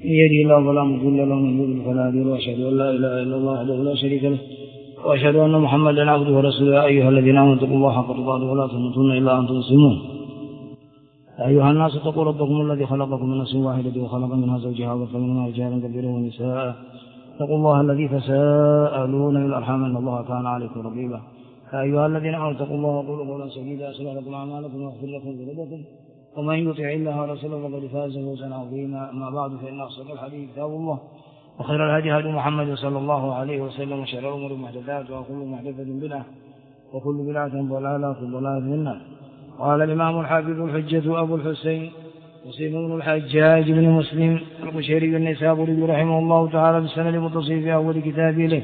من يهده الله فلا مضل له ومن يضلل فلا هادي له، وأشهد أن لا إله إلا الله وحده لا شريك له، وأشهد أن محمدا عبده ورسوله. يا أيها الذين آمنوا اتقوا الله حق تقاته ولا تموتن إلا وأنتم مسلمون. أيها الناس اتقوا ربكم الذي خلقكم من نفس واحدة وخلق منها زوجها وبث منهما رجالا كثيرا ونساء. اتقوا الله الذي تساءلون بالأرحام إن الله كان عليكم رقيبا. يا أيها الذين آمنوا اتقوا الله وقولوا قولا سديدا يصلح لكم أعمالكم ويغفر لكم ذنوبكم، ومن يطع الله ورسوله فقد فاز فوزا عظيما. أما بعد، فإن أصدق الحديث كتاب الله، وخير الهدي هدي محمد صلى الله عليه وسلم، وشر الأمور محدثاتها، وكل محدثة بدعة، وكل بدعة ضلالة، وكل ضلالة في النار. قال الإمام الحافظ الحجة أبو الحسين مسلم بن الحجاج بن مسلم القشيري النيسابوري رحمه الله تعالى بالسند المتصل في أول كتابه له: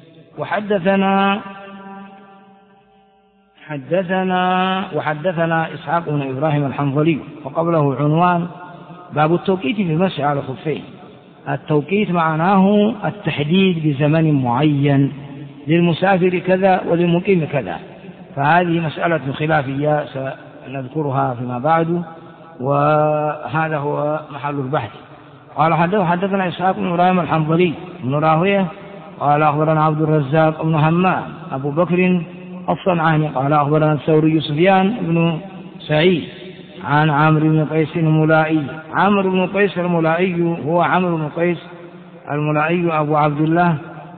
وحدثنا إسحاق بن إبراهيم الحنظلي، وقبله عنوان باب التوقيت في المسح على الخفين. التوقيت معناه التحديد بزمن معين، للمسافر كذا وللمقيم كذا، فهذه مسألة خلافية سنذكرها فيما بعد، وهذا هو محل البحث. قال حدثنا إسحاق بن إبراهيم الحنظلي بن راهويه قال أخبرنا عبد الرزاق بن همام أبو بكر الصنعاني قال أخبرنا الثوري سفيان بن سعيد عن عمرو بن قيس الملائي. عمرو بن قيس الملائي هو عمرو بن قيس الملائي أبو عبد الله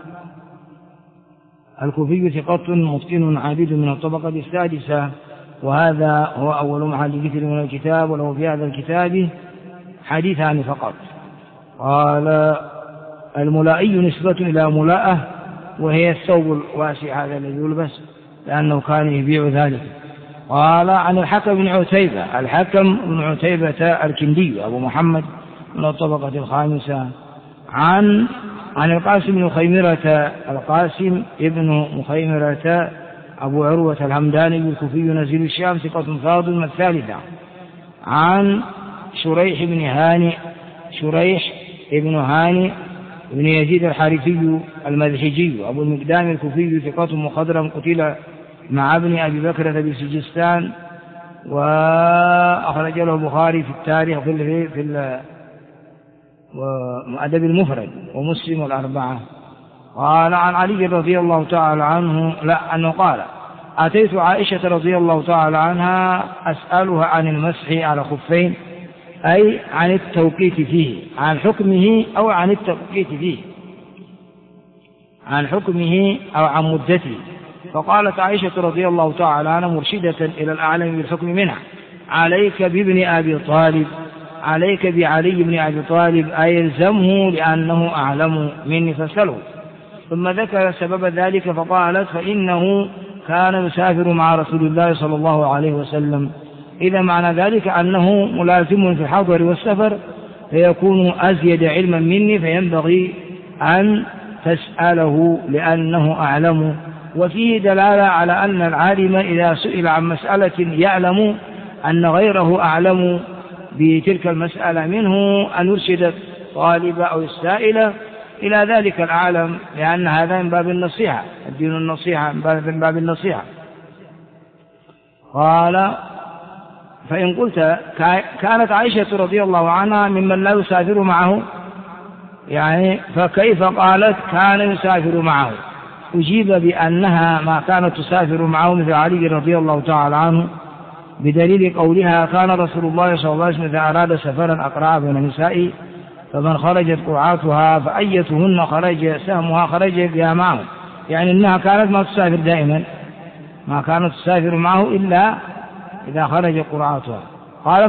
الكوفي، ثقة متقن عابد من الطبقة السادسة، وهذا هو أول محل ذكر من الكتاب، وله في هذا الكتاب حديثان فقط. قال الملائي نسبة إلى ملاءة، وهي الثوب الواسع هذا الذي يلبس، لأنه كان يبيع ذلك. قال عن الحكم بن عتيبة، الحكم بن عتيبة الكندي أبو محمد من الطبقة الخامسة، عن القاسم بن خيمرة، القاسم ابن مخيمرة أبو عروة الهمداني الكوفي نزيل الشام، ثقة فاضل من الثالثة، عن شريح بن هاني بن يزيد الحارثي المذحجي أبو المقدام الكوفي، ثقة مخضرم، قتل مع ابن أبي بكرة بسجستان، وأخرج له البخاري في التاريخ في الأدب المفرد، ومسلم والأربعة. قال عن علي رضي الله تعالى عنه أنه قال: أتيت عائشة رضي الله تعالى عنها أسألها عن المسح على خفين، أي عن التوقيت فيه، عن حكمه أو عن التوقيت فيه، عن حكمه أو عن مدته. فقالت عائشة رضي الله تعالى عنها مرشدة إلى الأعلم بالحكم منها: عليك بابن أبي طالب، عليك بعلي بن أبي طالب، أي يلزمه لأنه أعلم مني فاسأله. ثم ذكر سبب ذلك فقالت: فإنه كان يسافر مع رسول الله صلى الله عليه وسلم. إذا معنى ذلك أنه ملازم في الحضر والسفر، فيكون أزيد علما مني، فينبغي أن تسأله لأنه أعلم. وفيه دلالة على أن العالم إذا سئل عن مسألة يعلم أن غيره أعلم بتلك المسألة منه، أن يرشد الطالب أو السائل إلى ذلك العالم، لأن هذا من باب النصيحة، الدين النصيحة من باب النصيحة. قال: فإن قلت كانت عائشة رضي الله عنها ممن لا يسافر معه، يعني فكيف قالت كان يسافر معه؟ أجيب بأنها ما كانت تسافر معه مثل علي رضي الله تعالى عنه، بدليل قولها: كان رسول الله صلى الله عليه وسلم إذا أراد سفرا أقرأ بين النساء، فمن خرجت قرعاتها فأيتهن خرج سهمها خرج بها معه، يعني أنها كانت ما تسافر دائما، ما كانت تسافر معه إلا إذا خرج قرعاتها. قال: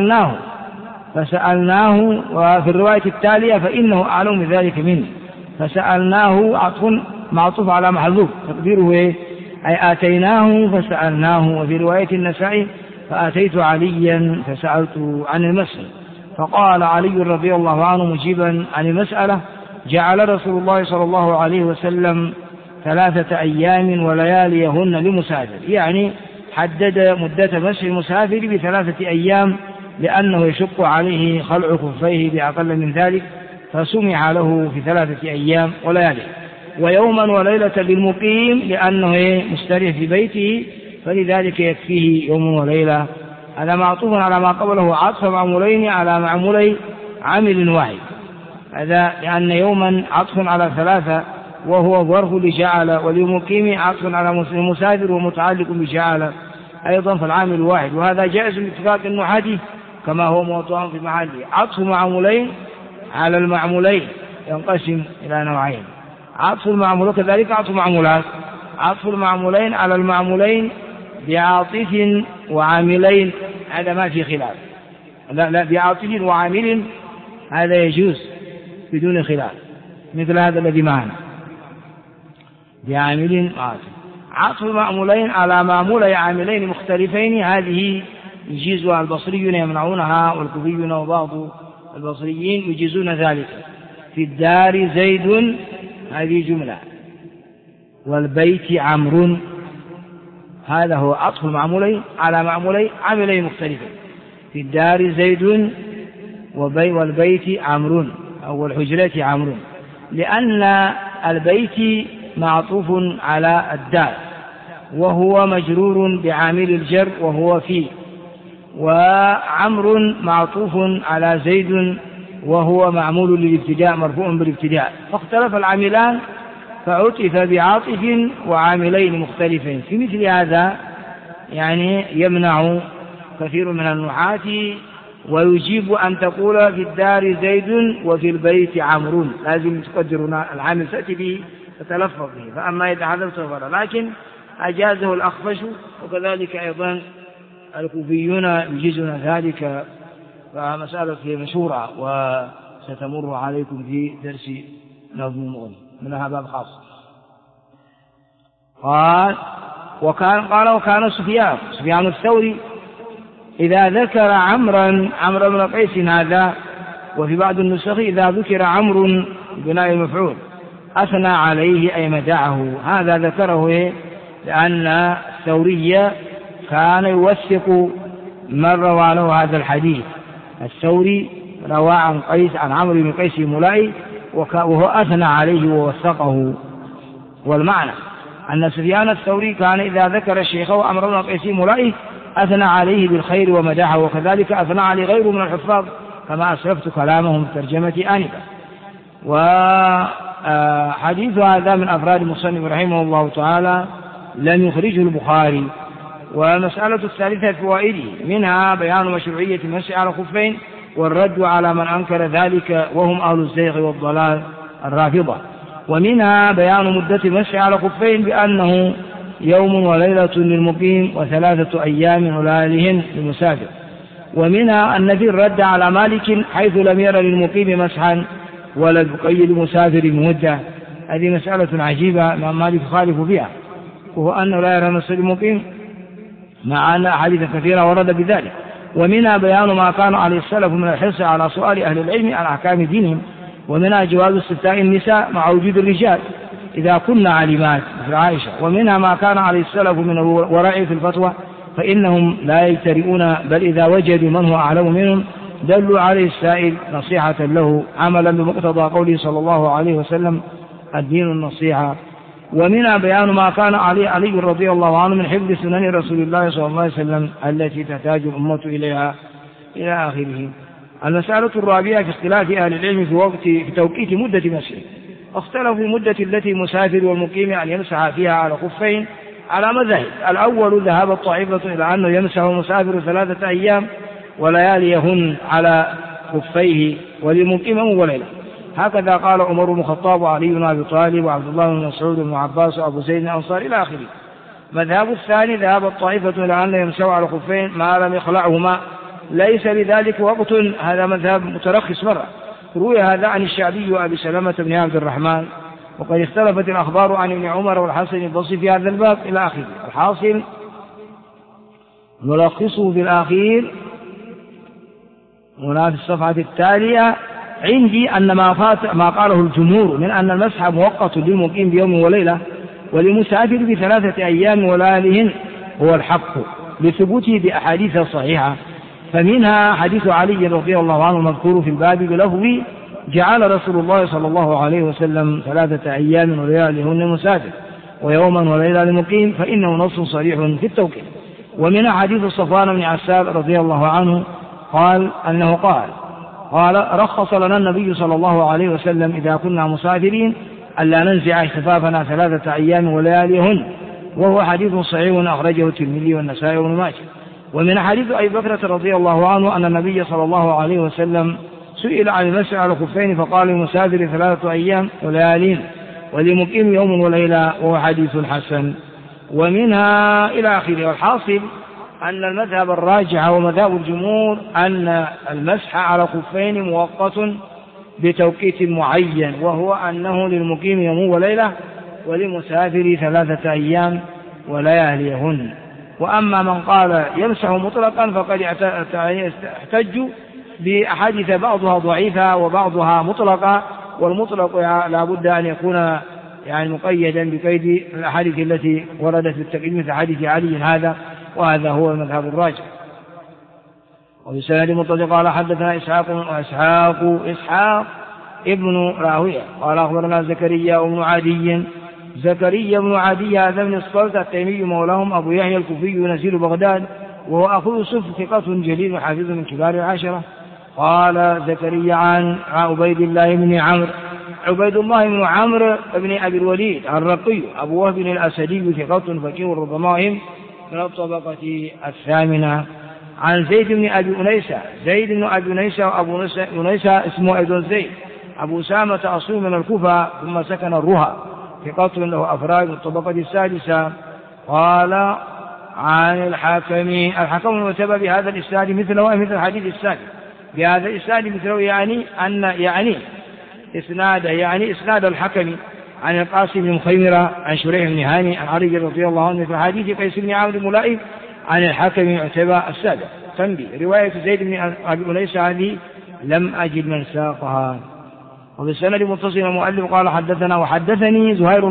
فسألناه، وفي الرواية التالية: فإنه أعلم بذلك مني. فسألناه معطوف على محذوف تقديره أي آتيناه فسألناه. وفي رواية النسائي: فأتيت عليا فسألت عن المسح. فقال علي رضي الله عنه مجيبا عن المسألة: جعل رسول الله صلى الله عليه وسلم 3 أيام ولياليهن لمسافر، يعني حدد مدة مسح المسافر ب3 أيام، لأنه يشق عليه خلع خفيه بأقل من ذلك، فسمع له في 3 أيام وليالي. ويوما وليلة للمقيم، لأنه مستريح في بيته، فلذلك يكفيه يوم وليلة. هذا معطوف على ما قبله، عطف معمولين على معمولي عامل واحد. هذا لأن يوما عطف على ثلاثة وهو ظرف لجعل، وللمقيم عطف على المسافر ومتعلق بجعل أيضا في العامل واحد، وهذا جائز باتفاق النحاة كما هو موضوع في محله. عطف معمولين على المعمولين ينقسم إلى نوعين: عطف المعمول كذلك عطف معمولات. عطف المعمولين على المعمولين بعاطف وعاملين هذا ما في خلاف، لا بعاطف وعامل هذا يجوز بدون خلاف، مثل هذا الذي معنا بعامل عاطف. عطف المعمولين على معمولي عاملين مختلفين هذه يجيزها البصريون يمنعونها، والكوفيون وبعض البصريين يجيزون ذلك. في الدار زيد هذه جملة، والبيت عمرو، هذا هو عطف المعمولين على معمولي عاملين مختلفين. في الدار زيد والبيت عمرو أو الحجرة عمرو، لأن البيت معطوف على الدار وهو مجرور بعامل الجر وهو فيه، وعمر معطوف على زيد وهو معمول للابتداء مرفوع بالابتداء، فاختلف العاملان فعطف بعاطف وعاملين مختلفين. في مثل هذا يعني يمنع كثير من النحاة، ويجيب أن تقول في الدار زيد وفي البيت عمرو، لازم تقدر العامل تأتي به تتلفظ به، فأما إذا حذفته فلا، لكن أجازه الأخفش وكذلك أيضا الكوفيون يجيزون ذلك، فمسألة مشهورة وستمر عليكم في درس نظم المغني منها باب خاص. وكان سفيان الثوري إذا ذكر عمرو بن قيس هذا، وفي بعض النسخ إذا ذكر عمرو بناء المفعول أثنى عليه أي مدعه. هذا ذكره لأن الثوري كان يوثق من روى له هذا الحديث. الثوري روى عن قيس عن عمرو بن قيس ملائي وهو أثنى عليه ووثقه. والمعنى أن سفيان الثوري كان إذا ذكر الشيخ عمرو بن قيس ملائي أثنى عليه بالخير ومدحه، وكذلك أثنى عليه غيره من الحفاظ كما أسلفت كلامهم في ترجمة آنفا. وحديث هذا من أفراد المصنف رحمه الله تعالى لم يخرجه البخاري. والمسألة الثالثة فوائده منها بيان مشروعية المسح على الخفين والرد على من أنكر ذلك وهم أهل الزيغ والضلال الرافضة. ومنها بيان مدة المسح على الخفين بأنه يوم وليلة للمقيم و3 أيام ولياليهن للمسافر. ومنها أن في الرد على مالك حيث لم ير للمقيم مسحا ولا يقيد مسافر بمدة. هذه مسألة عجيبة مالك خالف فيها، وهو أنه لا يرى مسح للمقيم مع أن أحاديث كثيرة ورد بذلك. ومنها بيان ما كان عليه السلف من الحرص على سؤال أهل العلم عن أحكام دينهم. ومنها جواز استفتاء النساء مع وجود الرجال إذا كنا عالمات مثل عائشة. ومنها ما كان عليه السلف من الورع في الفتوى فإنهم لا يجترئون، بل إذا وجدوا من هو أعلم منهم دلوا عليه السائل نصيحة له عملا بمقتضى قوله صلى الله عليه وسلم الدين النصيحة. ومنها بيان ما كان علي رضي الله عنه من حفظ سنن رسول الله صلى الله عليه وسلم التي تحتاج الأمة إليها إلى آخره. المسألة الرابعة في اختلاف أهل العلم في توقيت مدة مسحه. اختلفوا في المدة التي المسافر والمقيم أن يمسح فيها على خفين على مذاهب. الأول ذهب الطائفة إلى أنه يمسح المسافر 3 أيام ولياليهن على خفيه وللمقيم وليلة، هكذا قال عمر بن الخطاب وعلي بن أبي طالب وعبد الله بن مسعود بن عباس وأبو زيد الأنصاري إلى آخره. مذهب الثاني ذهب الطائفة إلى أنه يمسح على خفين ما لم يخلعهما ليس لذلك وقت، هذا مذهب مترخص مرة. روي هذا عن الشعبي وأبي سلمة بن عبد الرحمن، وقد اختلفت الأخبار عن ابن عمر والحسن البصري في هذا الباب إلى آخره. الحاصل نلخصه في الأخير هنا في الصفحة التالية عندي أن ما قاله الجمهور من أن المسح مؤقت للمقيم بيوم وليلة وللمسافر ب3 أيام ولياليهن هو الحق لثبوته بأحاديث صحيحة. فمنها حديث علي رضي الله عنه مذكور في الباب بلفظ جعل رسول الله صلى الله عليه وسلم 3 أيام ولياليهن مسافر ويوما وليلة للمقيم، فإنه نص صريح في التوقيت. ومنها حديث صفوان بن عسال رضي الله عنه قال أنه قال قال رخص لنا النبي صلى الله عليه وسلم إذا كنا مسافرين ألا ننزع احتفافنا 3 أيام ولياليهن، وهو حديث صحيح أخرجه الترمذي والنسائي وابن ماجه. ومن حديث أبي بكرة رضي الله عنه أن النبي صلى الله عليه وسلم سئل عن المسح على الخفين فقال للمسافر 3 أيام وليالين ولمقيم يوم وليلة، وهو حديث حسن. ومنها إلى آخره. والحاصل أن المذهب الراجح ومذهب الجمهور أن المسح على الخفين مؤقت بتوقيت معين، وهو أنه للمقيم يوم وليلة ولمسافر 3 أيام ولياليهن. وأما من قال يمسح مطلقا فقد احتجوا بأحاديث بعضها ضعيفة وبعضها مطلقة، والمطلق لا بد أن يكون يعني مقيدا بقيد الأحاديث التي وردت بالتقييد مثل حديث علي هذا، وهذا هو المذهب الراجح. وبسند متصل قال حدثنا إسحاق ابن راهوية قال أخبرنا زكريا بن عدي هذا بن الصلت التيمي مولاهم أبو يحيى الكوفي نزيل بغداد، وهو أخو يوسف ثقة جليل وحافظ من كبار العشرة. قال زكريا عن عبيد الله بن عمرو بن أبي الوليد الرقي أبو وهب الأسدي ثقة فقيه ربما من الطبقة 8. عن زيد بن أبي أنيسة وأبو أنيسة اسمه أيضا زيد أبو سامة أصول من الكوفة ثم سكن الرها ثقة له أفراد الطبقة 6. قال عن الحكم المتبع بهذا الإسناد مثله مثل الحديث السابق بهذا الإسناد مثله يعني إسناد الحكم عن القاسم بن مخيمرة عن شريح بن هاني عن علي رضي الله عنه مثل حديث قيس بن عامر الملائم عن الحكم المتبع السابق. تنبيه رواية زيد بن أبي أنيس هذه لم أجد من ساقها. وبالسند متصل المؤلف قال حدثنا وحدثني زهير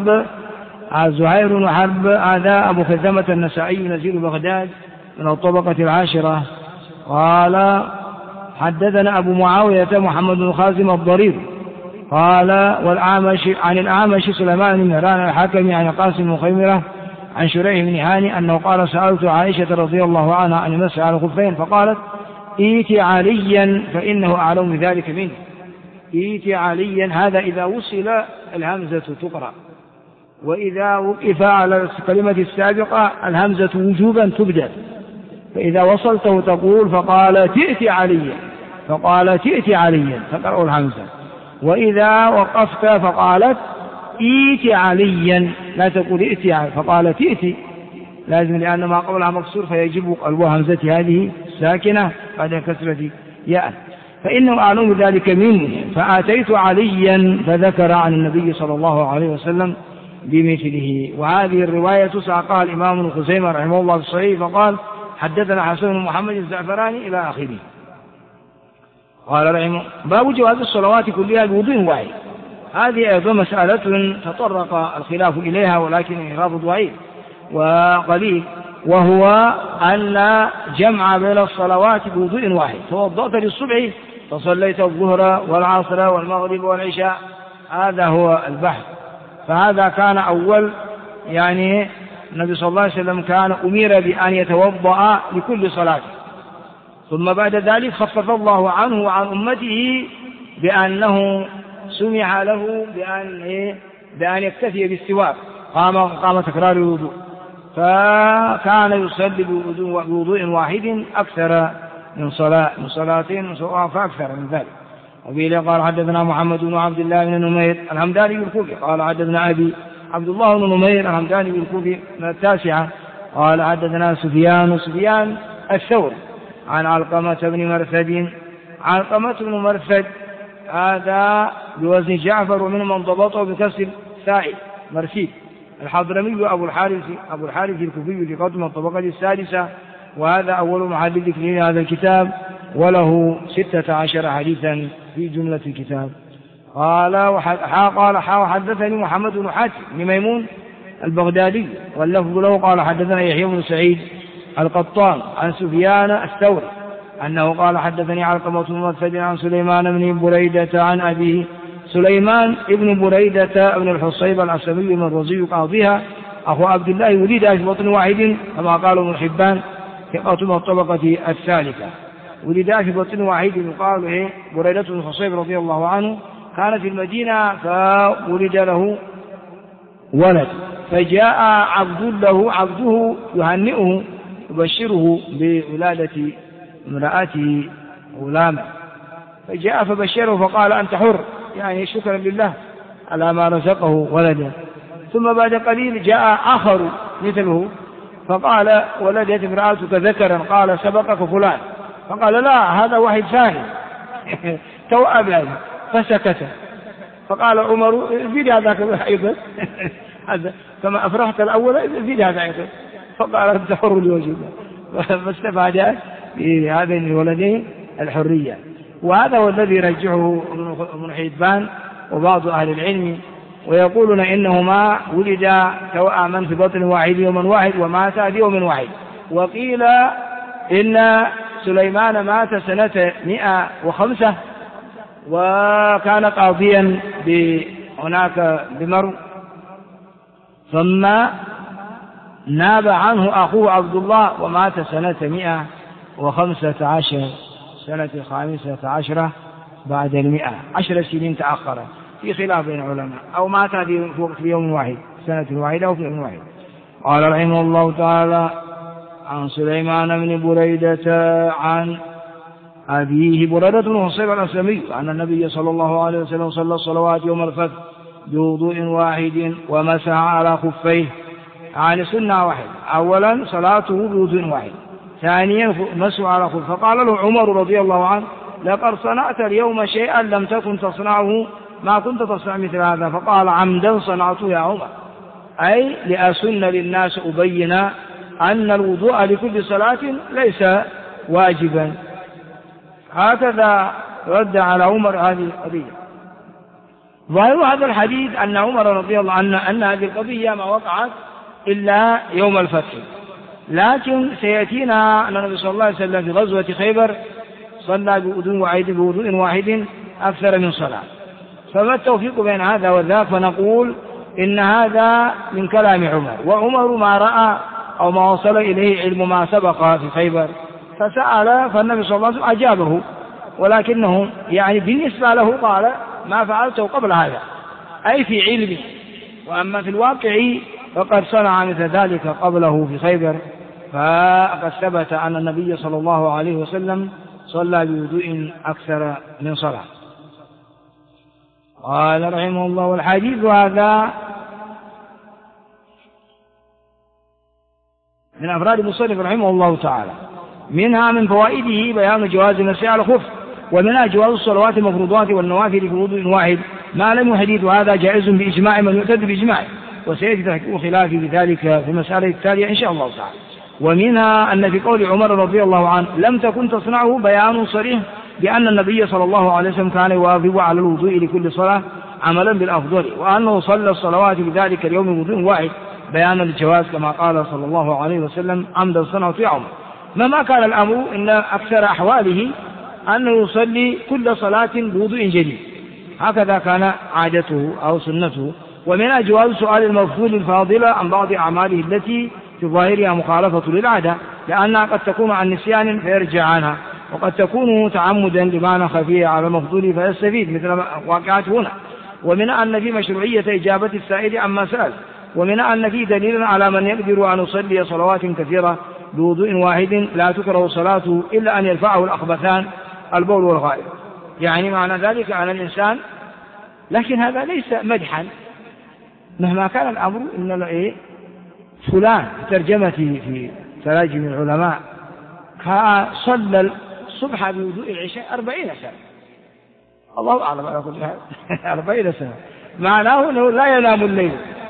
بن حرب هذا أبو خزامة النسائي نزيل بغداد من الطبقة 10. قال حدثنا أبو معاوية محمد بن خازم الضرير قال عن الأعمش سليمان بن مهران الحكم عن قاسم بن خيمرة عن شريح بن هاني أنه قال سألت عائشة رضي الله عنها عن المسح على الخفين فقالت ائت عليا فإنه أعلم بذلك منه. ائت عليا هذا إذا وصل الهمزة تقرأ، وإذا وقف على الكلمة السابقة الهمزة وجوبا تبدأ، فإذا وصلته تقول فقالت ائت عليا فقرأوا الهمزة، وإذا وقفت فقالت ائت عليا لا تقول ائت فقالت ائت لازم لأن ما قبلها مكسور فيجب قلب همزة هذه ساكنة بعد كسرة ياء، فإنه أعلم ذلك منه فآتيت عليا فذكر عن النبي صلى الله عليه وسلم بمثله. وهذه الرواية ساقها الإمام ابن خزيمة رحمه الله في الصحيح فقال حدثنا حسن بن محمد الزعفراني إلى آخره. قال رحمه باب جواز الصلوات كلها بوضوء واحد. هذه أيضا مسألة تطرق الخلاف إليها ولكن الخلاف ضعيف وقليل، وهو أن لا جمع بين الصلوات بوضوء واحد. توضأت للصبح فصليت الظهر والعصر والمغرب والعشاء، هذا هو البحث. فهذا كان أول يعني النبي صلى الله عليه وسلم كان أمير بأن يتوضأ لكل صلاة، ثم بعد ذلك خفف الله عنه وعن أمته بأنه سمح له بأن يكتفي بالسواك، قام تكرار الوضوء، فكان يصلي بوضوء واحد أكثر من صلاتين فأكثر من ذلك. وبه قال حدثنا محمد بن عبد الله بن نمير الحمداني بالكوفي قال حدثنا أبي عبد الله بن نمير الحمداني بالكوفي من 9. قال حدثنا سفيان الثوري عن علقمة بن مرثد هذا بوزن جعفر ومن من ضبطه بكسر سائل مرثيد الحضرمي أبو الحارث الكوفي في قدم الطبقة 6، وهذا أول محدث في هذا الكتاب وله 16 حديثا في جملة الكتاب. قال حدثني محمد بن حاتم بن ميمون البغدادي واللفظ له قال حدثنا يحيى بن سعيد القطان عن سفيان الثوري أنه قال حدثني علقمة بن مرثد عن سليمان بن بريدة عن أبيه سليمان ابن بريدة بن الحصيب العسبي من رزي قاضيها أخو عبد الله ولد في بطن واحد كما قال ابن حبان ثقة من الطبقة 3. ولدا في بطن واحد يقال بريدة بن الحصيب رضي الله عنه، كان في المدينة فولد له ولد، فجاء عبده يهنئه يبشره بولادة امرأته غلاما، فجاء فبشره فقال أنت حر، يعني شكرا لله على ما رزقه ولدا. ثم بعد قليل جاء آخر مثله فقال ولدت امرأتك ذكرا، قال سبقك فلان، فقال لا هذا واحد ثاني توأم، فسكت. فقال عمر زيد هذاك أيضا كما أفرحت الأول زيد هذا أيضا، فقال أنت حر لوجه الله، فاستفاد بهذين الولدين الحرية. وهذا هو الذي رجحه ابن حبان وبعض أهل العلم، ويقولون إنهما ولدا توأما في بطن واحد يوما واحد وماتا في يوم واحد. وقيل إن سليمان مات سنة 105 وكان قاضيا هناك بمرو، ثم ناب عنه أخوه عبد الله ومات سنة 115 سنة 15 بعد 100، 10 سنين تأخر، في خلاف بين العلماء، أو مات في يوم واحد سنة واحدة أو في يوم واحد. قال رحمه الله تعالى عن سليمان بن بريدة عن أبيه بريدة بن الحصيب الأسلمي أن النبي صلى الله عليه وسلم صلى الصلوات يوم الفتح بوضوء واحد ومسح على خفيه، يعني سنة واحد، أولا صلاته بوضوء واحد، ثانيا مسح على خف. فقال له عمر رضي الله عنه لقد صنعت اليوم شيئا لم تكن تصنعه، ما كنت تصنع مثل هذا. فقال عمدا صنعته يا عمر، أي لأسن للناس أبين أن الوضوء لكل صلاة ليس واجبا. هكذا رد على عمر هذه القضية. ظاهر هذا الحديث أن عمر رضي الله عنه أن هذه القضية ما وقعت إلا يوم الفتح، لكن سيأتينا أن النبي صلى الله عليه وسلم في غزوة خيبر صلى بوضوء واحد أكثر من صلاة. فما التوفيق بين هذا وذاك؟ فنقول إن هذا من كلام عمر، وعمر ما رأى أو ما وصل إليه علم ما سبق في خيبر، فسأل فالنبي صلى الله عليه وسلم أجابه، ولكنه يعني بالنسبة له قال ما فعلته قبل هذا، أي في علمه، وأما في الواقع فقد صنع مثل ذلك قبله في خيبر، فقد ثبت أن النبي صلى الله عليه وسلم صلى بوضوء أكثر من صلاة. قال رحمه الله والحديث هذا من أفراد المصنف رحمه الله تعالى. منها من فوائده بيان جواز المسح على الخف، ومنها جواز الصلوات المفروضات والنوافل في وضوء واحد، ما لم يحدث هذا جائز بإجماع من يعتد بإجماعه، وسيأتي تحقيق خلافه بذلك في المسألة التالية إن شاء الله تعالى. ومنها أن في قول عمر رضي الله عنه لم تكن تصنعه بيان صريح بأن النبي صلى الله عليه وسلم كان يواظب على الوضوء لكل صلاة عملا بالأفضل، وأنه صلى الصلوات بذلك اليوم وضوء واحد بيانا للجواز، كما قال صلى الله عليه وسلم عمدا صنعت يا عمر. مهما كان الأمر إن أكثر أحواله أنه يصلي كل صلاة بوضوء جديد، هكذا كان عادته أو سنته. ومنها جواز سؤال المفضول الفاضلة عن بعض أعماله التي في ظاهرها مخالفة للعادة، لأنها قد تكون عن نسيان فيرجع عنها، وقد تكون تعمدا بمعنى خفية على المفضول فيستفيد مثل واقعات هنا. ومنها أن في مشروعية إجابة السائل عما سأل، ومنها أن في دليل على من يقدر أن يصلي صلوات كثيرة بوضوء واحد لا تكره صلاته إلا أن يرفعه الأخبثان البول والغائط، يعني معنى ذلك على الإنسان. لكن هذا ليس مدحا، مهما كان الأمر إن فلان ترجمتي في تراجم العلماء صلى الصبح بوضوء العشاء 40 سنة، الله أعلم على كل حال 40 سنة، معناه أنه لا ينام الليل.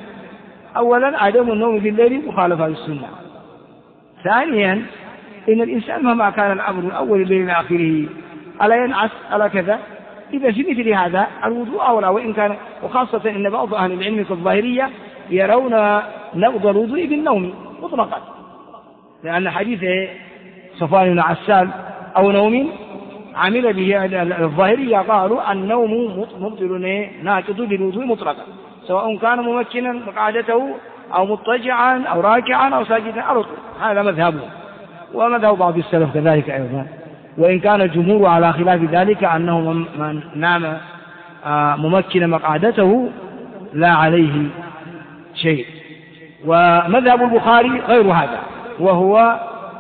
أولا عدم النوم في الليل مخالفة للسنة، ثانيا إن الإنسان مهما كان الأمر من أول الليل إلى آخره ألا ينعس ألا كذا، إذا في مثل هذا الوضوء أولى، وإن كان وخاصة إن بعض أهل العلم كالظاهرية يرون نقض الوضوء بالنوم مطلقا، لأن حديث صفوان بن عسال أو نوم عمل به الظاهرية قالوا النوم مبطل ناقض للوضوء مطلقا، سواء كان ممكنا مقعدته أو مضطجعا أو راكعا أو ساجدا أو ركوعا، هذا مذهبه ومذهب بعض السلف كذلك أيضا. وإن كان الجمهور على خلاف ذلك أنه من نام ممكن مقعدته لا عليه شيء. ومذهب البخاري غير هذا، وهو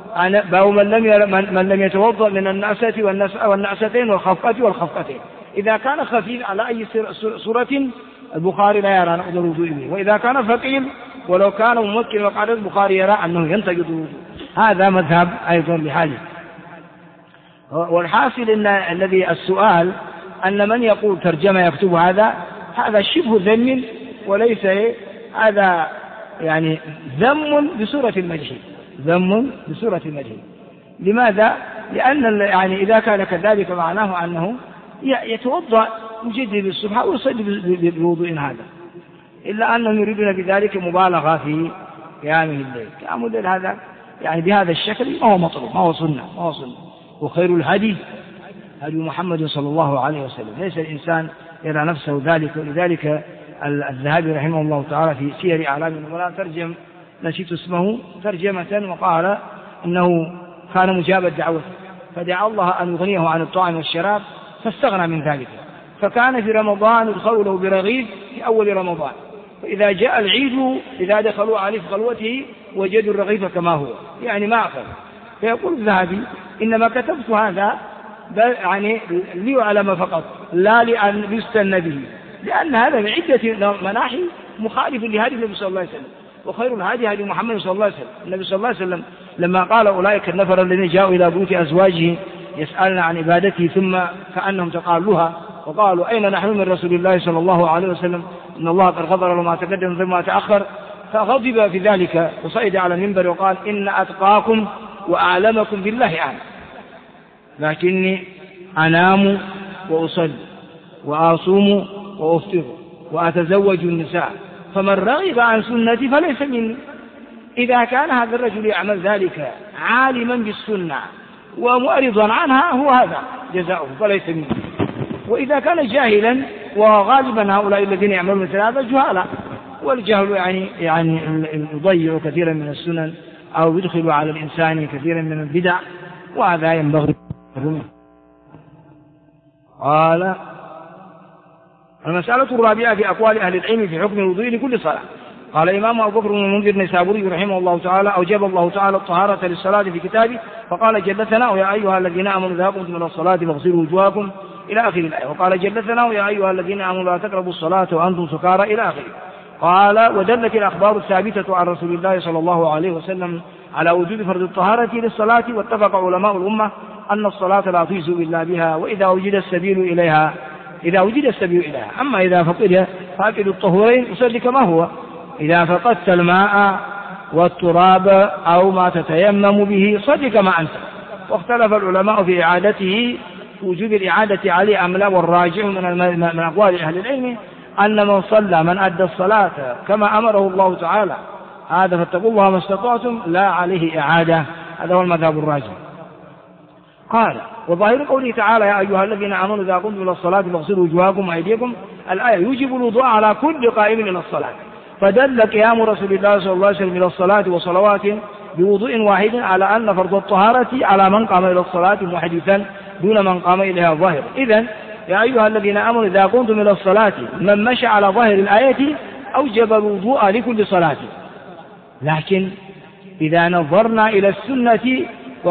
من لم يتوضأ من النعسة والنعستين والخفقة والخفقتين. إذا كان خفيف على أي صورة البخاري لا يرى نقض الوضوء به، وإذا كان ثقيل ولو كان ممكن مقعدة البخاري يرى أنه ينتقض الوضوء. هذا مذهب أيضا بحاله. والحاصل أن الذي السؤال أن من يقول ترجمة يكتب هذا شبه ذم، وليس هذا يعني ذم بصورة المدح، ذم بصورة المدح. لماذا؟ لأن يعني إذا كان كذلك معناه أنه يتوضأ يجدد بالصبح ويصلي بوضوء هذا، إلا أنهم يريدون بذلك مبالغة في قيامه الليل. قيام الليل هذا يعني بهذا الشكل ما هو مطلوب، ما هو سنة. وخير الهدي هدي محمد صلى الله عليه وسلم. ليس الإنسان يرى نفسه ذلك. ولذلك الذهبي رحمه الله تعالى في سير أعلام النبلاء ترجم، نسيت اسمه، ترجمة وقال إنه كان مجاب الدعوة فدعا الله أن يغنيه عن الطعام والشراب فاستغنى من ذلك، فكان في رمضان يدخل له برغيف في أول رمضان، فإذا جاء العيد إذا دخلوا عليه في خلوته وجدوا الرغيف كما هو، يعني ما أخذ. فيقول الذهبي إنما كتبت هذا يعني ليعلم فقط، لا لأن يستنى به، لأن هذا من عدة مناحي مخالف لهدي النبي صلى الله عليه وسلم. وخير الهدي هدي محمد صلى الله عليه وسلم. النبي صلى الله عليه وسلم لما قال أولئك النفر الذين جاءوا إلى بيوت أزواجه يسألن عن عبادته ثم كأنهم تقالوها وقالوا أين نحن من رسول الله صلى الله عليه وسلم إن الله قد غفر له ما تقدم ثم تأخر، فغضب في ذلك وصعد على المنبر وقال إن أتقاكم وأعلمكم بالله أنا، لكني أنام وأصلي وأصوم وأفطر وأتزوج النساء، فمن رغب عن سنتي فليس مني. إذا كان هذا الرجل يعمل ذلك عالما بالسنة ومعرضا عنها هو هذا جزاؤه فليس مني. وإذا كان جاهلا، وغالبا هؤلاء الذين يعملون مثل هذا جهالا، والجهل يعني يضيع كثيرا من السنن أو يدخل على الإنسان كثيرا من البدع، وهذا ينبغي. قال المسألة الرابعة في أقوال أهل العلم في حكم الوضوء لكل صلاة. قال الإمام أبو بكر بن المنذر النيسابوري رحمه الله تعالى أوجب الله تعالى الطهارة للصلاة في كتابه، فقال جل ثناؤه يا أيها الذين آمنوا إذا قمتم إلى الصلاة فاغسلوا وجوهكم إلى آخر الآية. وقال جل ثناؤه يا أيها الذين آمنوا لا تقربوا الصلاة وأنتم سكارى إلى آخره. قال ودلت الأخبار الثابتة عن رسول الله صلى الله عليه وسلم على وجوب فرض الطهارة للصلاة، واتفق علماء الأمة أن الصلاة لا تجزئ إلا بها، وإذا وجد السبيل إليها أما إذا فقد الطهورين يصلي كما هو. إذا فقدت الماء والتراب أو ما تتيمم به صلي كما أنت. واختلف العلماء في إعادته، وجوب الإعادة عليه أم لا، والراجع من أقوال أهل العلم أن من صلى من أدى الصلاة كما أمره الله تعالى هذا فاتقوا الله ما استطعتم لا عليه إعادة. هذا هو المذهب الراجع. قال وظاهر قوله تعالى يا أيها الذين آمنوا إذا قمتم إلى الصلاة فاغسلوا وجوهكم وأيديكم، الآية يوجب الوضوء على كل قائم إلى الصلاة، فدل قيام رسول الله صلى الله عليه وسلم إلى الصلاة وصلوات بوضوء واحد على أن فرض الطهارة على من قام إلى الصلاة محدثا دون من قام إليها ظاهر. إذن يا أيها الذين آمنوا إذا قمتم إلى الصلاة من مشى على ظاهر الآية أوجب الوضوء لكل صلاة. لكن إذا نظرنا إلى السنة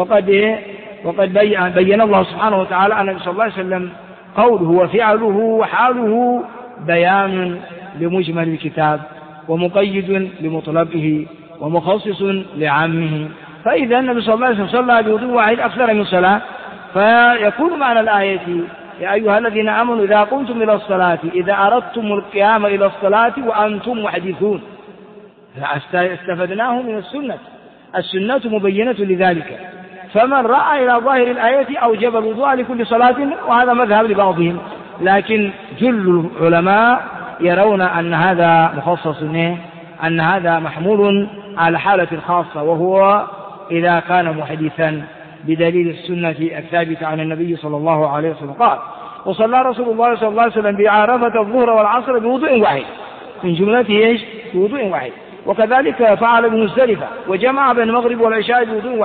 وقد بين الله سبحانه وتعالى أن النبي صلى الله عليه وسلم قوله وفعله وحاله بيان لمجمل الكتاب ومقيد لمطلبه ومخصص لعامه، فإذا النبي صلى الله عليه وسلم صلى بوضوء واحد أكثر من صلاة، فيكون معنى الآية يا أيها الذين آمنوا إذا قمتم إلى الصلاة إذا أردتم القيام إلى الصلاة وأنتم محدثون. استفدناه من السنة مبينة لذلك، فمن رأى إلى ظاهر الآية أوجب الوضوء لكل صلاة، وهذا مذهب لبعضهم، لكن جل العلماء يرون أن هذا مخصص، أن هذا محمول على حالة خاصة، وهو إذا كان محدثا بدليل السنة الثابتة عن النبي صلى الله عليه وسلم. قال وصلى رسول الله صلى الله عليه وسلم بعرفة الظهر والعصر بوضوء واحد، من جملته بوضوء واحد، وكذلك فعل بمزدلفة وجمع بين المغرب والعشاء بوضوء واحد،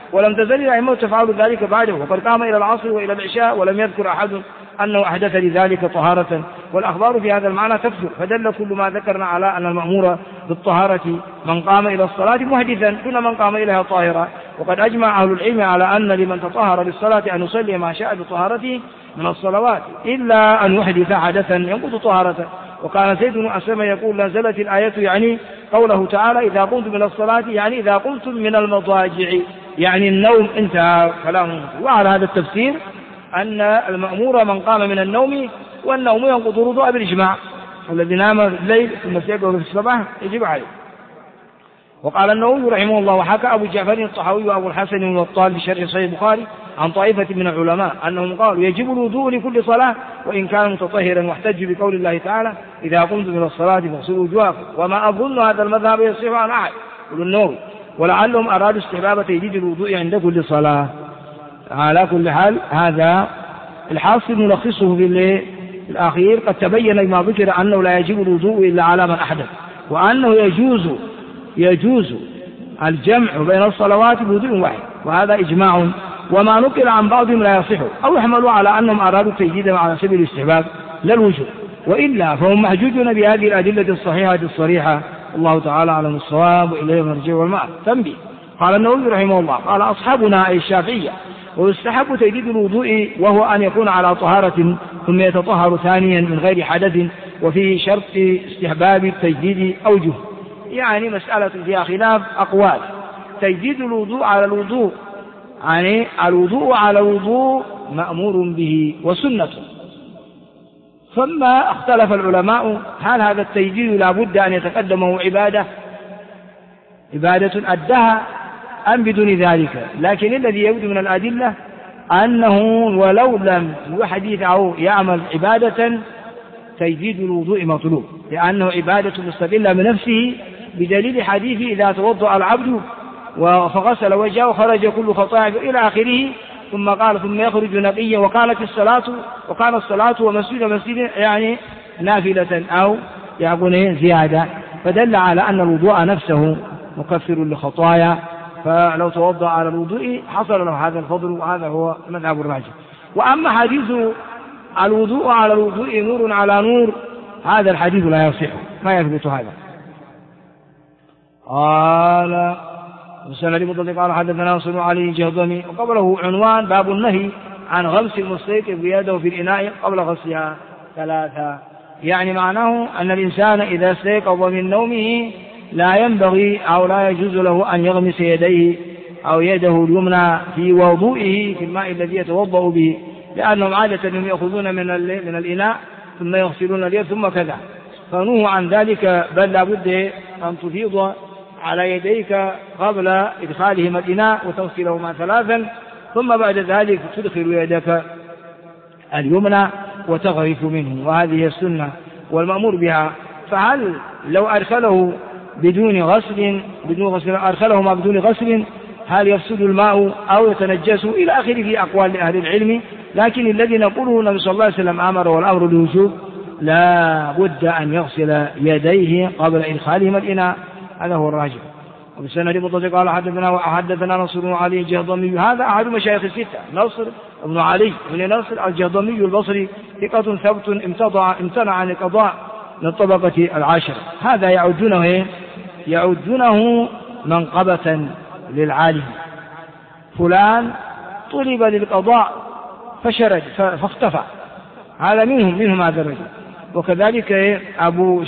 ولم تزل الأئمة تفعل ذلك بعده، وقد قام إلى العصر وإلى العشاء ولم يذكر أحد أنه أحدث لذلك طهارة، والأخبار في هذا المعنى تكثر، فدل كل ما ذكرنا على أن المأمور بالطهارة من قام إلى الصلاة محدثا دون من قام إليها طاهرا. وقد أجمع أهل العلم على أن لمن تطهر للصلاة أن يصلي ما شاء بطهارته من الصلوات إلا أن يحدث حدثا ينقض طهارته. وكان زيد بن أسلم يقول نزلت الآية يعني قوله تعالى إذا قمتم من الصلاة، يعني إذا قمتم من المضاجع، يعني النوم انتهى كلامه. وعلى هذا التفسير أن المأمور من قام من النوم، والنوم ينقض الوضوء بالإجماع، والذي نام في الليل ثم استيقظ في الصباح يجب عليه. وقال النووي رحمه الله وحكى أبو جعفر الطحاوي وأبو الحسن الوطال في شرح صحيح البخاري عن طائفة من العلماء أنهم قالوا يجب الوضوء لكل صلاة وإن كان متطهرا، واحتج بقول الله تعالى إذا قمتم من الصلاة فاغسلوا وجوهكم، وما أظن هذا المذهب يصح عن أحد، يقول النووي، ولعلهم أرادوا استحباب تجديد الوضوء عند كل صلاة. على كل حال هذا الحاصل ملخصه في الأخير قد تبين ما ذكر أنه لا يجب الوضوء إلا على من أحدث، وأنه يجوز الجمع بين الصلوات بوضوء واحد، وهذا إجماع، وما نقل عن بعضهم لا يصح، أو يحملوا على أنهم أرادوا تجديدا على سبيل الاستحباب لا الوجوب، وإلا فهم محجوجون بهذه الأدلة الصحيحة الصريحة. الله تعالى أعلم الصواب، وإليه المرجع والمآب. تنبيه. قال النووي رحمه الله قال أصحابنا أي الشافعية ويستحب تجديد الوضوء وهو أن يكون على طهارة ثم يتطهر ثانيا من غير حدث، وفي شرط استحباب التجديد أوجه، يعني مسألة فيها خلاف أقوال. تجديد الوضوء على الوضوء، يعني الوضوء على الوضوء مأمور به وسنة، ثم اختلف العلماء هل هذا التجديد لا بد أن يتقدمه عبادة أدها أم بدون ذلك. لكن الذي يبدو من الأدلة أنه ولو لم يحدث أو يعمل عبادة تجديد الوضوء مطلوب، لأنه عبادة مستقلة بنفسه، بدليل حديث إذا توضأ العبد فغسل وجهه وخرج كل خطايا إلى آخره، ثم قال ثم يخرج نقيا، وكان الصلاة ومسجد يعني نافلة أو يعني زيادة، فدل على أن الوضوء نفسه مكفر لخطايا، فلو توضأ على الوضوء حصل له هذا الفضل، وهذا هو مذهب الراجح. وأما حديث الوضوء على الوضوء نور على نور، هذا الحديث لا يصح، ما يثبت هذا. قال وسند مطلق قال حدثنا ناصر علي الجهضمي، وقبله عنوان باب النهي عن غمس المستيقظ بيده في الإناء قبل غسلها ثلاثة، يعني معناه أن الإنسان إذا استيقظ من نومه لا ينبغي أو لا يجوز له أن يغمس يديه أو يده اليمنى في وضوئه في الماء الذي يتوضأ به، لأنهم عادة يأخذون من الإناء ثم يغسلون اليد ثم كذا، فنهوا عن ذلك، بل لابد أن تفيض على يديك قبل إدخالهما الإناء وتغسلهما ثلاثا، ثم بعد ذلك تدخل يدك اليمنى وتغرف منه، وهذه السنة والمأمور بها. فهل لو أدخله بدون غسل أدخلهما بدون غسل هل يفسد الماء أو يتنجس إلى آخره في أقوال أهل العلم، لكن الذي نقوله النبي صلى الله عليه وسلم أمر والأمر للوجوب، لا بد أن يغسل يديه قبل إدخالهما الإناء، هذا هو الراجح. وبسند مطلق قال حدثنا نصر بن علي الجهضمي، هذا أحد مشايخ الستة، نصر بن علي بن نصر الجهضمي البصري، ثقة ثبت امتنع عن القضاء من الطبقة العاشرة. هذا يعدونه منقبة للعالم، فلان طلب للقضاء فشرد فاختفى، هذا منهم هذا الرجل. وكذلك أبو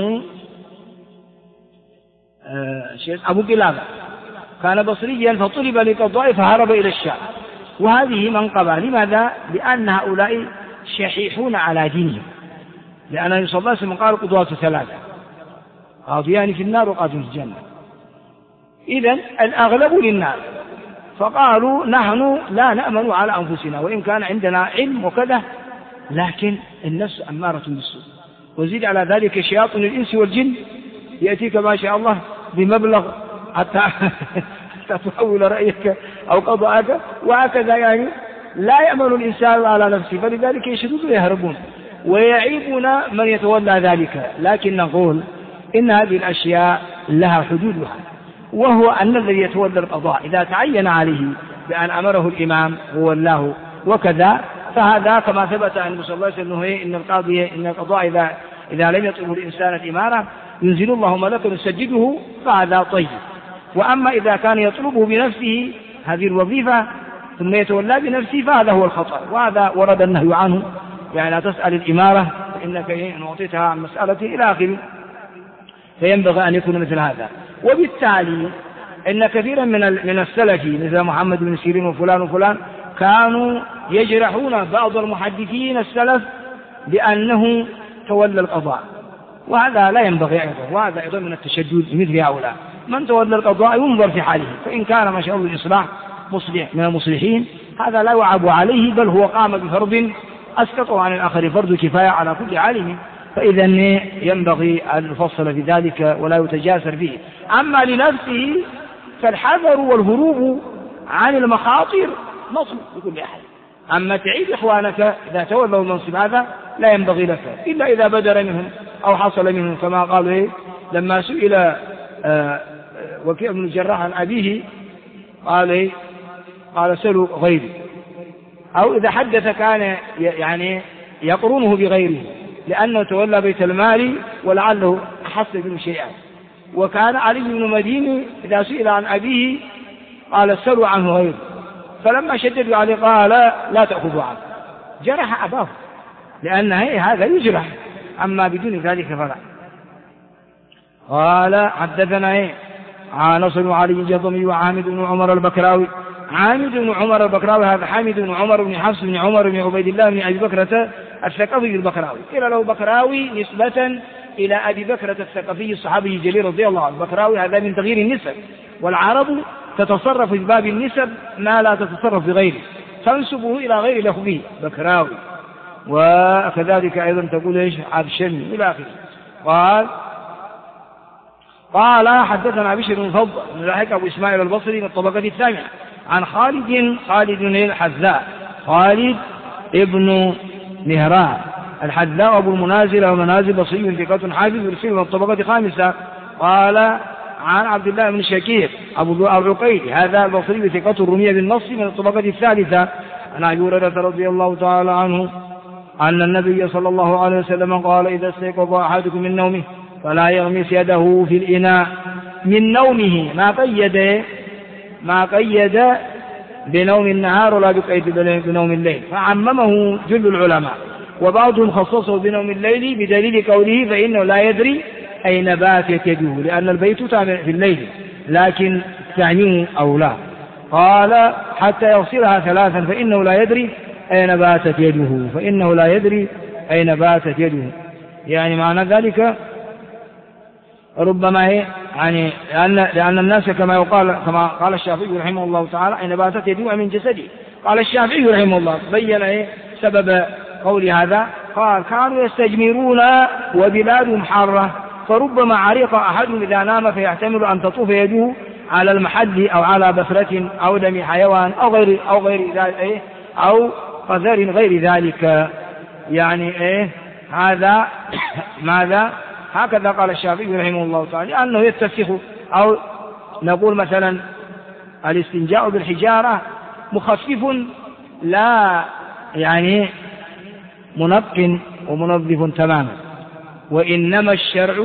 أبو قلابة كان بصريا فطلب للقضاء فهرب إلى الشام، وهذه منقبة. لماذا؟ لأن هؤلاء شحيحون على دينهم، لأن النبي صلى الله عليه وسلم قال قضاة ثلاثة، قاضيان في النار وقاضي في الجنة، إذن الأغلب للنار، فقالوا نحن لا نأمن على أنفسنا وإن كان عندنا علم وكذا، لكن النفس أمارة بالسوء، وزيد على ذلك شياطين الإنس والجن يأتيك ما شاء الله بمبلغ حتى تحول رأيك أو قضاءك، وهكذا يعني لا يأمن الإنسان على نفسه، فلذلك يشدون ويهربون ويعيبون من يتولى ذلك. لكن نقول إن هذه الأشياء لها حدودها، وهو أن الذي يتولى القضاء إذا تعين عليه بأن أمره الإمام وولاه وكذا، فهذا كما ثبت عن النبي صلى الله عليه وسلم إن القضاء إذا لم يطلب الإنسان الإمارة ينزل الله ملكا يسجده، فهذا طيب. وأما إذا كان يطلبه بنفسه هذه الوظيفة ثم يتولى بنفسه فهذا هو الخطأ، وهذا ورد النهي عنه، يعني لا تسأل الإمارة إنك إن أعطيتها عن مسألة إلى آخره، فينبغي أن يكون مثل هذا. وبالتالي إن كثيرا من السلف مثل محمد بن سيرين وفلان وفلان كانوا يجرحون بعض المحدثين السلف بأنه تولى القضاء، وهذا لا ينبغي أيضا، وهذا أيضا من التشدد مثل هؤلاء. من تولى القضاء ينظر في حاله، فإن كان ما شاء الله الإصلاح مصلح من المصلحين هذا لا يعاب عليه، بل هو قام بفرض أسقطه عن الآخر، فرض كفاية على كل عالم، فإذا ينبغي أن يفصل في ذلك ولا يتجاسر فيه. أما لنفسه فالحذر والهروب عن المخاطر مطلوب لكل أحد. أما تعيب إخوانك إذا تولوا المنصب هذا لا ينبغي لك إلا إذا بدر منهم أو حصل منهم، كما قالوا لما سئل وكيع بن الجراح عن أبيه قال سلوا غيري، أو إذا حدث كان يعني يقرونه بغيره لأنه تولى بيت المال ولعله حصل منه شيئا. وكان علي بن مديني إذا سئل عن أبيه قال سلوا عنه غيره، فلما شددوا عليه قال لا تأخذوا عنه، جرح أباه لأن هذا يجرح، أما بدون ذلك فلا. قال حدثنا نصر بن علي الجهضمي وعامد بن عمر البكراوي. عامد بن عمر البكراوي هذا حامد بن عمر بن حفص بن عمر بن عبيد الله بن أبي بكرة الثقفي البكراوي، قيل له بكراوي نسبة إلى أبي بكرة الثقفي الصحابي الجليل رضي الله عنه. بكراوي هذا من تغيير النسب، والعرب تتصرف في باب النسب ما لا تتصرف في غيره، تنسبه إلى غير لفظه بكراوي، وكذلك أيضا تقول عبشمي إلى آخره. قال حدثنا بشر بن فضل بن لاحق أبو إسماعيل البصري من الطبقة الثامنة عن خالد الحذاء، خالد ابن مهران الحذاء أبو المنازل ومنازل بصري ثقة حافظ يرسل من الطبقة الخامسة. قال عن عبد الله بن شكير أبو العقيل هذا البصري ثقة الرمية بالنص من الطبقة الثالثة. عن أبي هريرة رضي الله تعالى عنه أن النبي صلى الله عليه وسلم قال إذا استيقظ أحدكم من نومه فلا يغمس يده في الإناء من نومه، ما قيد بنوم النهار ولا بقيد بنوم الليل، فعممه جل العلماء، وبعضهم خصصه بنوم الليل بدليل قوله فإنه لا يدري أين باتت يده، لأن البيت تابع في الليل لكن تعميم أولى. قال حتى يغسلها ثلاثا فإنه لا يدري أين باتت يده، يعني معنى ذلك ربما يعني لأن الناس كما قال الشافعي رحمه الله تعالى أين باتت يده من جسده. قال الشافعي رحمه الله بين سبب قول هذا، قال كانوا يستجمرون وبلادهم حارة، فربما عرق أحدهم إذا نام فيحتمل أن تطوف يده على المحل أو على بفرة أو دم حيوان أو غير ذلك أو قذر غير ذلك، يعني هذا ماذا هكذا قال الشافعي رحمه الله تعالى، لأنه يتسخ، أو نقول مثلا الاستنجاء بالحجارة مخفف لا يعني منق ومنظف تماما، وإنما الشرع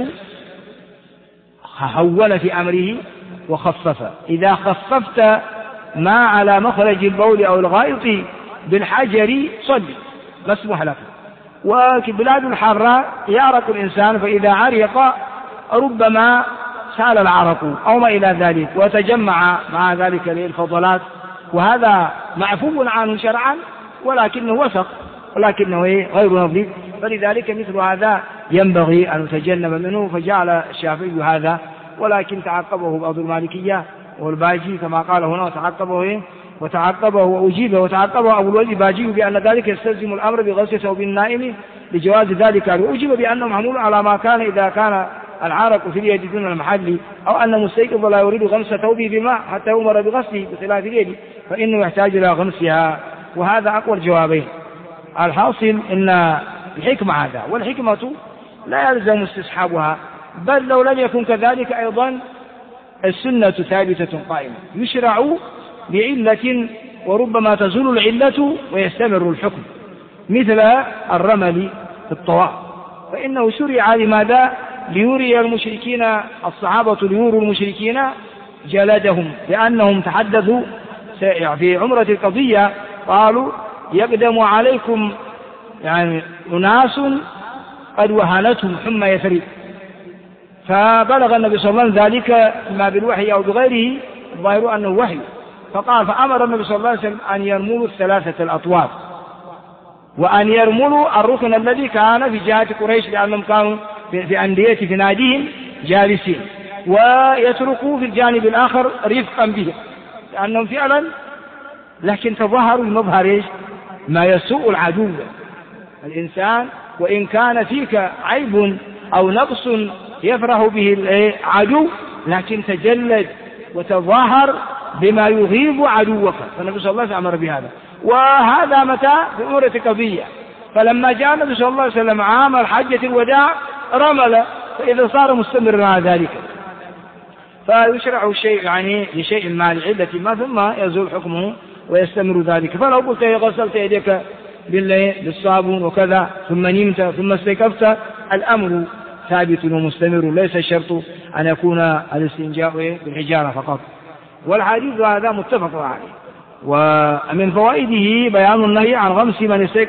هول في أمره وخفف. إذا خففت ما على مخرج البول أو الغائط بالحجر صلي مسموح لك. وبلاد الحراء يعرق الإنسان، فإذا عرق ربما سال العرق أو ما إلى ذلك وتجمع مع ذلك الفضلات، وهذا معفو عنه شرعا ولكنه وسخ ولكنه غير نظيف، فلذلك مثل هذا ينبغي أن نتجنب منه. فجعل الشافعي هذا، ولكن تعقبه بعض المالكية والباجي كما قال هنا، وتعقبه وأجيبه وتعقبه أبو الوليد باجي بأن ذلك يستلزم الأمر بغسل ثوب النائم لجواز ذلك، وأجيب بأنه محمول على ما كان إذا كان العرق في اليد دون المحل، أو أن مستيقظ لا يريد غمس ثوبه بماء حتى يؤمر بغسله بخلاف اليد فإنه يحتاج إلى غمسها، وهذا أقوى الجوابين. الحاصل إن الحكمة هذا، والحكمة لا يلزم استصحابها، بل لو لم يكن كذلك أيضا السنة ثابتة قائمة، يشرع بعلة وربما تزول العلة ويستمر الحكم، مثل الرمل في الطواف، فإنه شرع لماذا؟ ليري المشركين، الصحابة ليوروا المشركين جلدهم، لأنهم تحدثوا في عمرة القضية قالوا يقدم عليكم يعني أناس قد وهنتهم حمى يثرب، فبلغ النبي صلى الله عليه وسلم ذلك ما بالوحي أو بغيره، الظاهر أنه وحي، فأمر النبي صلى الله عليه وسلم أن يرملوا 3 الأطواف، وأن يرملوا الركن الذي كان في جهة قريش، لأنهم كانوا في أندية في ناديهم جالسين، ويتركوا في الجانب الآخر رفقا به، لأنهم فعلا لكن تظهروا المظهر إيش؟ ما يسوء العدو. الإنسان وإن كان فيك عيب أو نقص يفرح به العدو، لكن تجلد وتظاهر بما يغيظ عدوك، فالنبي صلى الله عليه وسلم أمر بهذا. وهذا متى؟ في عمرة القضية، فلما جاء النبي صلى الله عليه وسلم عام الحجة الوداع رمل، فإذا صار مستمرا على ذلك، فيشرع الشيء يعني لشيء ما لعلة ما، ثم يزول حكمه ويستمر ذلك. فلو قلت غسلت يديك بالصابون وكذا ثم نمت ثم استيقظت، الأمر ثابت ومستمر، ليس الشرط أن يكون الاستنجاء بالحجارة فقط. والحديث هذا متفق عليه. ومن فوائده بيان النهي عن غمس من استيقظ